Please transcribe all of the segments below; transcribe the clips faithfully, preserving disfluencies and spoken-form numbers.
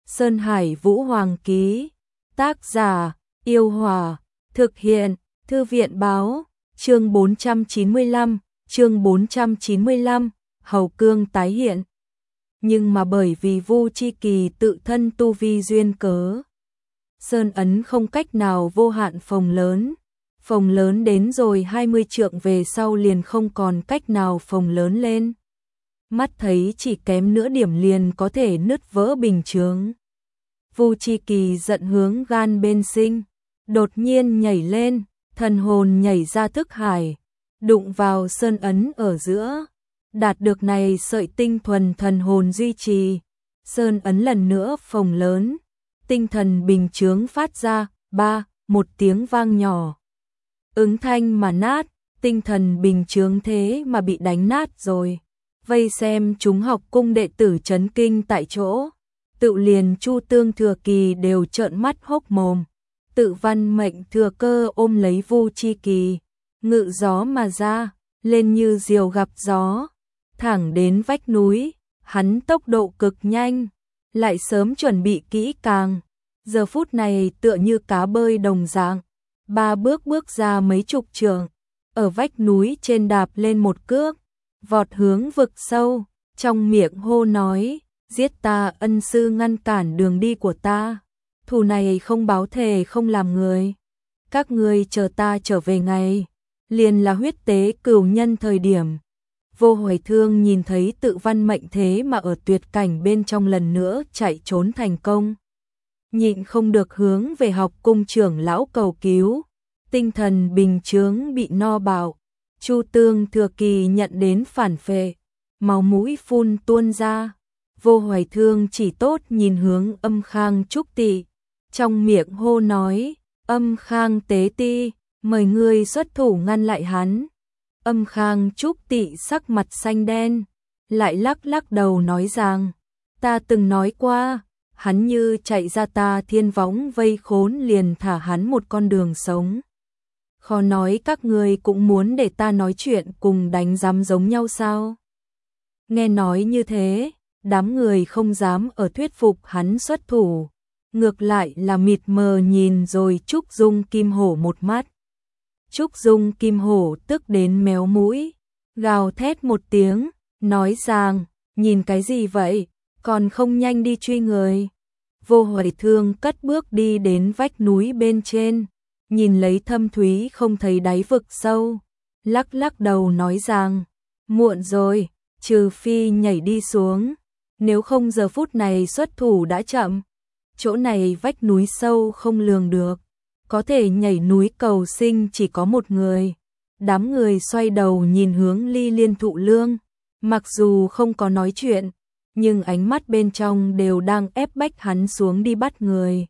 Sơn Hải Vũ Hoàng ký. Tác giả, Yêu Hòa. Thực hiện, Thư viện báo. Chương bốn trăm chín mươi lăm, chương bốn trăm chín mươi lăm, Hầu Cương tái hiện. Nhưng mà bởi vì Vu Chi Kỳ tự thân tu vi duyên cớ, Sơn ấn không cách nào vô hạn phồng lớn. Phồng lớn đến rồi hai mươi trượng về sau liền không còn cách nào phồng lớn lên. Mắt thấy chỉ kém nửa điểm liền có thể nứt vỡ bình chướng. Vu Chi Kỳ giận hướng gan bên sinh, đột nhiên nhảy lên, thần hồn nhảy ra thức hải, đụng vào sơn ấn ở giữa. Đạt được này sợi tinh thuần thần hồn duy trì, sơn ấn lần nữa phồng lớn, tinh thần bình chướng phát ra, ba, một tiếng vang nhỏ. Ứng thanh mà nát, tinh thần bình chướng thế mà bị đánh nát rồi. Vây xem chúng học cung đệ tử chấn kinh tại chỗ. Tự liền Chu Tương Thừa Kỳ đều trợn mắt hốc mồm. Tự Văn Mệnh thừa cơ ôm lấy Vu Chi Kỳ, ngự gió mà ra, lên như diều gặp gió, thẳng đến vách núi. Hắn tốc độ cực nhanh, lại sớm chuẩn bị kỹ càng, giờ phút này tựa như cá bơi đồng dạng, ba bước bước ra mấy chục trượng, ở vách núi trên đạp lên một cước, vọt hướng vực sâu, trong miệng hô nói: giết ta, ân sư ngăn cản đường đi của ta, thù này không báo thề không làm người, các ngươi chờ ta trở về ngày, liền là huyết tế cửu nhân thời điểm. Vô Hoài Thương nhìn thấy Tự Văn Mệnh thế mà ở tuyệt cảnh bên trong lần nữa chạy trốn thành công, nhịn không được hướng về học cung trưởng lão cầu cứu. Tinh thần bình chướng bị no bạo, Chu Tương Thừa Kỳ nhận đến phản phệ, máu mũi phun tuôn ra. Vô Hoài Thương chỉ tốt nhìn hướng Âm Khang Trúc Tị, trong miệng hô nói: Âm Khang tế ti, mời ngươi xuất thủ ngăn lại hắn. Âm Khang Trúc Tị sắc mặt xanh đen, lại lắc lắc đầu nói rằng: ta từng nói qua, hắn như chạy ra ta thiên võng vây khốn liền thả hắn một con đường sống. Khó nói các ngươi cũng muốn để ta nói chuyện cùng đánh giám giống nhau sao? Nghe nói như thế, đám người không dám ở thuyết phục hắn xuất thủ, ngược lại là mịt mờ nhìn rồi Trúc Dung Kim Hổ một mắt. Trúc Dung Kim Hổ tức đến méo mũi, gào thét một tiếng, nói rằng: nhìn cái gì vậy, còn không nhanh đi truy người. Vô Hoài Thương cất bước đi đến vách núi bên trên, nhìn lấy thâm thúy không thấy đáy vực sâu, lắc lắc đầu nói rằng: muộn rồi, trừ phi nhảy đi xuống, nếu không giờ phút này xuất thủ đã chậm. Chỗ này vách núi sâu không lường được, có thể nhảy núi cầu sinh chỉ có một người. Đám người xoay đầu nhìn hướng Ly Liên Thụ Lương, mặc dù không có nói chuyện, nhưng ánh mắt bên trong đều đang ép bách hắn xuống đi bắt người.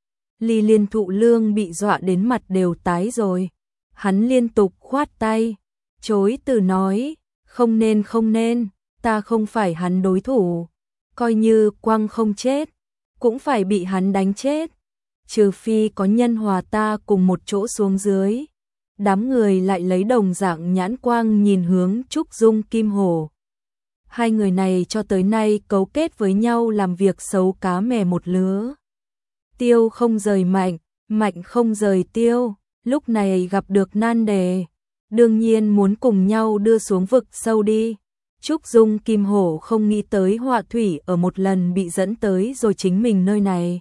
Ly Liên Thụ Lương bị dọa đến mặt đều tái rồi, hắn liên tục khoát tay, chối từ nói: không nên không nên, ta không phải hắn đối thủ, coi như quăng không chết, cũng phải bị hắn đánh chết, trừ phi có nhân hòa ta cùng một chỗ xuống dưới. Đám người lại lấy đồng dạng nhãn quang nhìn hướng Trúc Dung Kim Hổ. Hai người này cho tới nay cấu kết với nhau làm việc xấu cá mè một lứa. Tiêu không rời mạnh, mạnh không rời tiêu, lúc này gặp được nan đề, đương nhiên muốn cùng nhau đưa xuống vực sâu đi. Trúc Dung Kim Hổ không nghĩ tới họa thủy ở một lần bị dẫn tới rồi chính mình nơi này.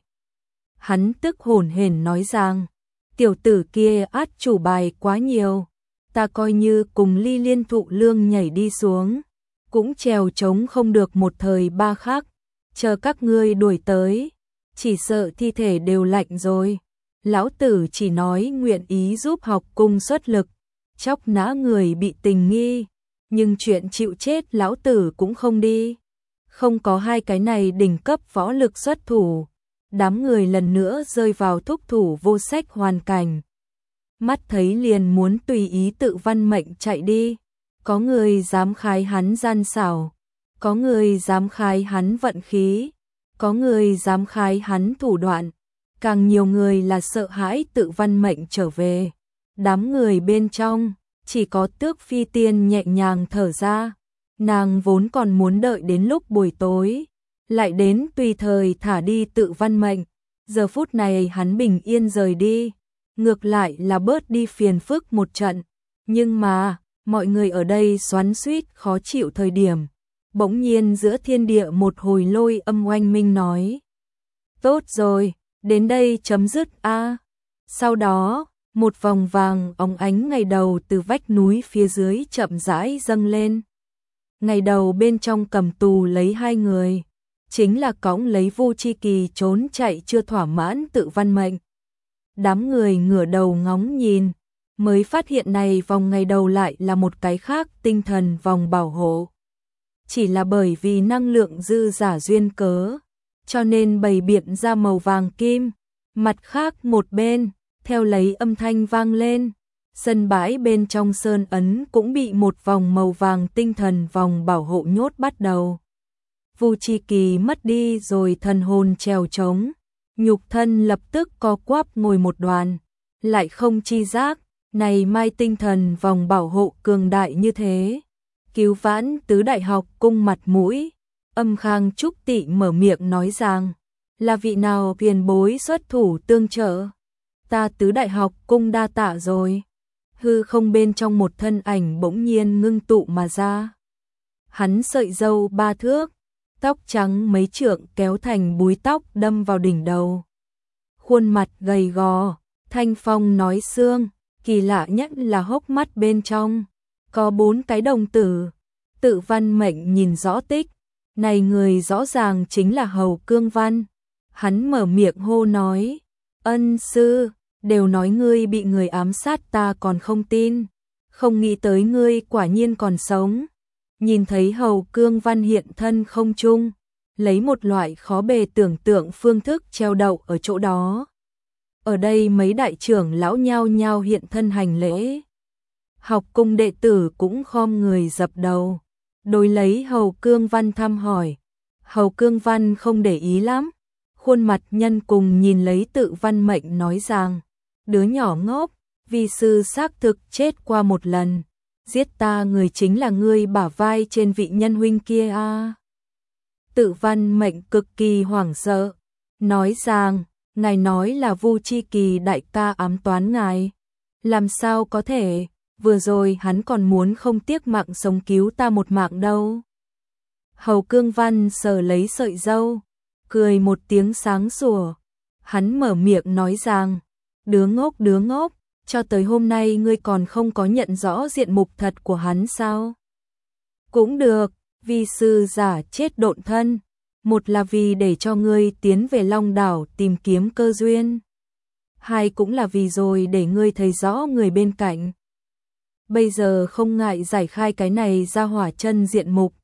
Hắn tức hổn hển nói rằng: tiểu tử kia át chủ bài quá nhiều, ta coi như cùng Ly Liên Thụ Lương nhảy đi xuống, cũng trèo trống không được một thời ba khắc, chờ các ngươi đuổi tới, chỉ sợ thi thể đều lạnh rồi. Lão tử chỉ nói nguyện ý giúp học cung xuất lực, chóc nã người bị tình nghi, nhưng chuyện chịu chết lão tử cũng không đi. Không có hai cái này đỉnh cấp võ lực xuất thủ, đám người lần nữa rơi vào thúc thủ vô sách hoàn cảnh. Mắt thấy liền muốn tùy ý Tự Văn Mệnh chạy đi, có người dám khái hắn gian xảo, có người dám khái hắn vận khí, có người dám khái hắn thủ đoạn, càng nhiều người là sợ hãi Tự Văn Mệnh trở về. Đám người bên trong, chỉ có Tước Phi Tiên nhẹ nhàng thở ra, nàng vốn còn muốn đợi đến lúc buổi tối, lại đến tùy thời thả đi Tự Văn Mệnh. Giờ phút này hắn bình yên rời đi, ngược lại là bớt đi phiền phức một trận. Nhưng mà, mọi người ở đây xoắn xuýt khó chịu thời điểm, bỗng nhiên giữa thiên địa một hồi lôi âm oanh minh nói: "Tốt rồi, đến đây chấm dứt a." Sau đó, một vòng vàng óng ánh ngày đầu từ vách núi phía dưới chậm rãi dâng lên. Ngày đầu bên trong cầm tù lấy hai người, chính là cõng lấy Vu Chi Kỳ trốn chạy chưa thỏa mãn Tự Văn Mệnh. Đám người ngửa đầu ngóng nhìn, mới phát hiện này vòng ngày đầu lại là một cái khác tinh thần vòng bảo hộ. Chỉ là bởi vì năng lượng dư giả duyên cớ, cho nên bày biện ra màu vàng kim. Mặt khác một bên, theo lấy âm thanh vang lên, sân bãi bên trong sơn ấn cũng bị một vòng màu vàng tinh thần vòng bảo hộ nhốt bắt đầu. Vu Chi Kỳ mất đi rồi thần hồn trèo trống, nhục thân lập tức co quắp ngồi một đoàn, lại không chi giác, này mai tinh thần vòng bảo hộ cường đại như thế. Cứu vãn tứ đại học cung mặt mũi, Âm Khang Trúc Tị mở miệng nói rằng, là vị nào tiền bối xuất thủ tương trợ, ta tứ đại học cung đa tạ rồi. Hư không bên trong một thân ảnh bỗng nhiên ngưng tụ mà ra. Hắn sợi râu ba thước, tóc trắng mấy trượng kéo thành búi tóc đâm vào đỉnh đầu. Khuôn mặt gầy gò, thanh phong nói xương, kỳ lạ nhất là hốc mắt bên trong có bốn cái đồng tử. Tự Văn Mệnh nhìn rõ tích, này người rõ ràng chính là Hầu Cương Văn. Hắn mở miệng hô nói: "Ân sư, đều nói ngươi bị người ám sát ta còn không tin, không nghĩ tới ngươi quả nhiên còn sống." Nhìn thấy Hầu Cương Văn hiện thân không trung, lấy một loại khó bề tưởng tượng phương thức treo đậu ở chỗ đó. Ở đây mấy đại trưởng lão nhao nhao hiện thân hành lễ. Học cung đệ tử cũng khom người dập đầu, đối lấy Hầu Cương Văn thăm hỏi. Hầu Cương Văn không để ý lắm, khuôn mặt nhân cùng nhìn lấy Tự Văn Mệnh nói rằng: "Đứa nhỏ ngốc, vi sư xác thực chết qua một lần, giết ta người chính là ngươi bả vai trên vị nhân huynh kia a." À. Tự Văn Mệnh cực kỳ hoảng sợ, nói rằng: "Ngài nói là Vu Chi Kỳ đại ca ám toán ngài? Làm sao có thể, vừa rồi hắn còn muốn không tiếc mạng sống cứu ta một mạng đâu." Hầu Cương Văn sờ lấy sợi râu, cười một tiếng sáng sủa. Hắn mở miệng nói rằng: "Đứa ngốc đứa ngốc, cho tới hôm nay ngươi còn không có nhận rõ diện mục thật của hắn sao? Cũng được, vi sư giả chết độn thân, một là vì để cho ngươi tiến về Long Đảo tìm kiếm cơ duyên, hai cũng là vì rồi để ngươi thấy rõ người bên cạnh. Bây giờ không ngại giải khai cái này ra hỏa chân diện mục,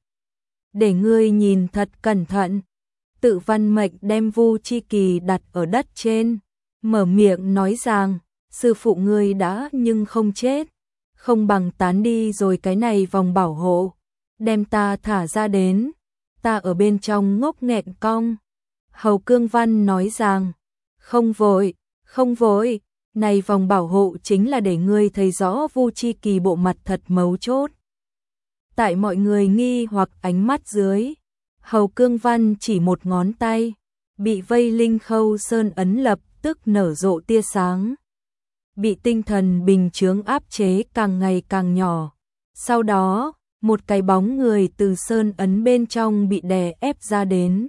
để ngươi nhìn thật cẩn thận." Tự Văn Mệnh đem Vu Chi Kỳ đặt ở đất trên, mở miệng nói rằng: "Sư phụ ngươi đã nhưng không chết, không bằng tán đi rồi cái này vòng bảo hộ, đem ta thả ra đến, ta ở bên trong ngốc nghẹn cong." Hầu Cương Văn nói rằng: "Không vội, không vội, này vòng bảo hộ chính là để ngươi thấy rõ Vu Chi Kỳ bộ mặt thật mấu chốt." Tại mọi người nghi hoặc ánh mắt dưới, Hầu Cương Văn chỉ một ngón tay, bị vây linh khâu sơn ấn lập tức nở rộ tia sáng. Bị tinh thần bình chướng áp chế càng ngày càng nhỏ. Sau đó, một cái bóng người từ sơn ấn bên trong bị đè ép ra đến.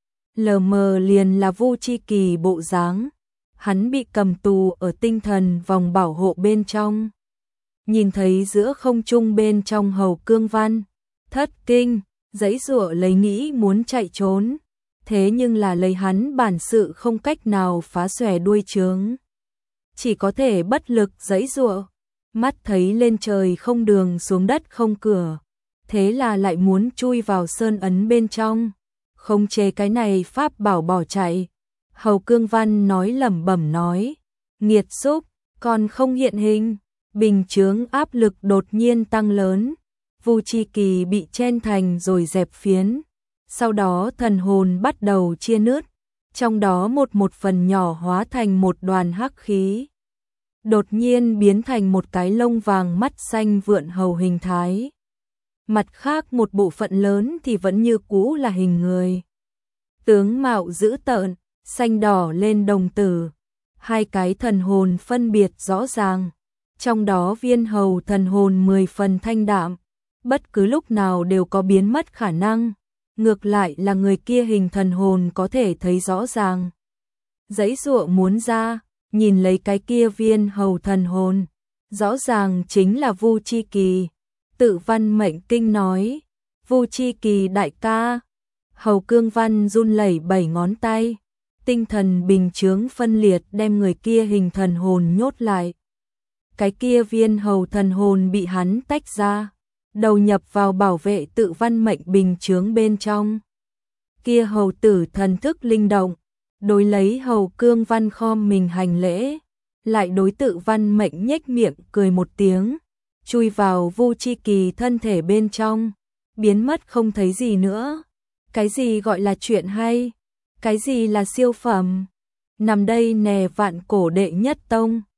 Lờ mờ liền là Vu Chi Kỳ bộ dáng. Hắn bị cầm tù ở tinh thần vòng bảo hộ bên trong. Nhìn thấy giữa không trung bên trong Hầu Cương Văn, thất kinh, giãy giụa lấy nghĩ muốn chạy trốn, thế nhưng là lấy hắn bản sự không cách nào phá xòe đuôi chướng, chỉ có thể bất lực giãy giụa, mắt thấy lên trời không đường xuống đất không cửa, thế là lại muốn chui vào sơn ấn bên trong, không chế cái này pháp bảo bỏ chạy. Hầu Cương Văn nói lẩm bẩm nói: "Nghiệt xúc, còn không hiện hình." Bình chướng áp lực đột nhiên tăng lớn, Vu Chi Kỳ bị chen thành rồi dẹp phiến, sau đó thần hồn bắt đầu chia nứt, trong đó một một phần nhỏ hóa thành một đoàn hắc khí, đột nhiên biến thành một cái lông vàng mắt xanh vượn hầu hình thái. Mặt khác một bộ phận lớn thì vẫn như cũ là hình người. tướng mạo dữ tợn, xanh đỏ lên đồng tử, hai cái thần hồn phân biệt rõ ràng, trong đó viên hầu thần hồn mười phần thanh đạm, bất cứ lúc nào đều có biến mất khả năng, ngược lại là người kia hình thần hồn có thể thấy rõ ràng. Giãy giụa muốn ra, nhìn lấy cái kia viên hầu thần hồn, rõ ràng chính là Vu Chi Kỳ. Tự Văn Mệnh Kinh nói, Vu Chi Kỳ đại ca. Hầu Cương Văn run lẩy bảy ngón tay, tinh thần bình chướng phân liệt đem người kia hình thần hồn nhốt lại. Cái kia viên hầu thần hồn bị hắn tách ra, đầu nhập vào bảo vệ Tự Văn Mệnh bình chướng bên trong. Kia hầu tử thần thức linh động, đối lấy Hầu Cương Văn khom mình hành lễ, lại đối Tự Văn Mệnh nhếch miệng cười một tiếng, chui vào Vu Chi Kỳ thân thể bên trong, biến mất không thấy gì nữa. Cái gì gọi là chuyện hay? Cái gì là siêu phẩm? Nằm đây nè vạn cổ đệ nhất tông.